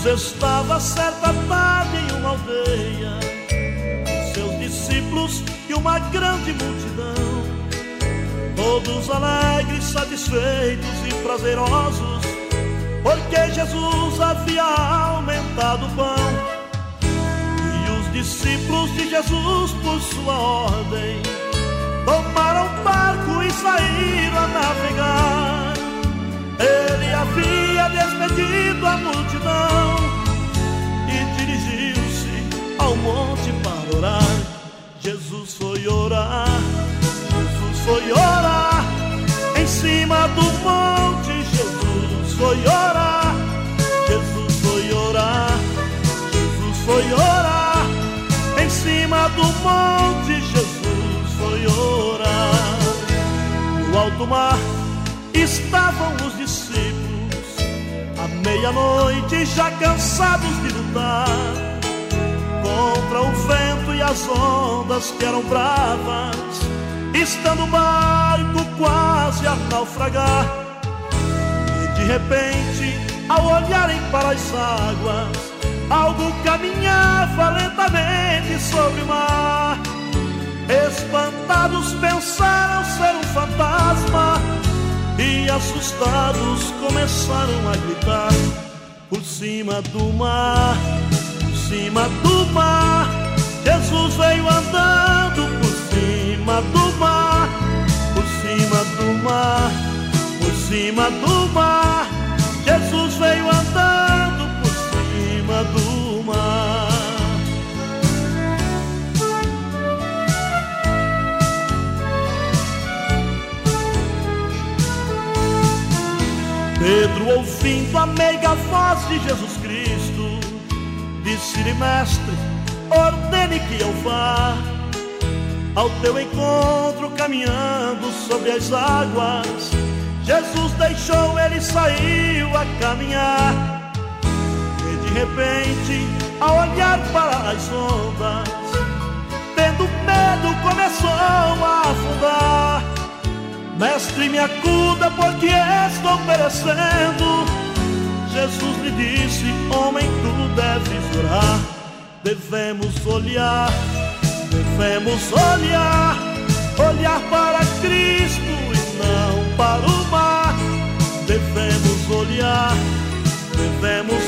Estava certa tarde em uma aldeia, com seus discípulos e uma grande multidão, todos alegres, satisfeitos e prazerosos, porque Jesus havia aumentado o pão. E os discípulos de Jesus, por sua ordem, tomaram barco e saíram a navegar. Ele havia despedido a multidão e dirigiu-se ao monte para orar. Jesus foi orar, Jesus foi orar em cima do monte. Jesus foi orar, Jesus foi orar, Jesus foi orar em cima do monte. Jesus foi orar. No alto mar estavam os discípulos, à meia-noite, já cansados de lutar contra o vento e as ondas que eram bravas, estando o barco quase a naufragar. E de repente, ao olharem para as águas, algo caminhava lentamente sobre o mar. Espantados pensaram ser um fantasma e assustados começaram a gritar. Por cima do mar, por cima do mar, Jesus veio andando. Por cima do mar, por cima do mar, por cima do mar, Jesus veio andando por cima do mar. Pedro, ouvindo a meiga voz de Jesus Cristo, disse-lhe: mestre, ordene que eu vá ao teu encontro caminhando sobre as águas. Jesus deixou, ele saiu a caminhar. E de repente, ao olhar para as ondas, tendo medo, começou a afundar. Mestre, me acuda, porque estou perecendo. Jesus lhe disse: homem, tu deves orar. Devemos olhar, devemos olhar, olhar para Cristo e não para o mar. Devemos olhar, devemos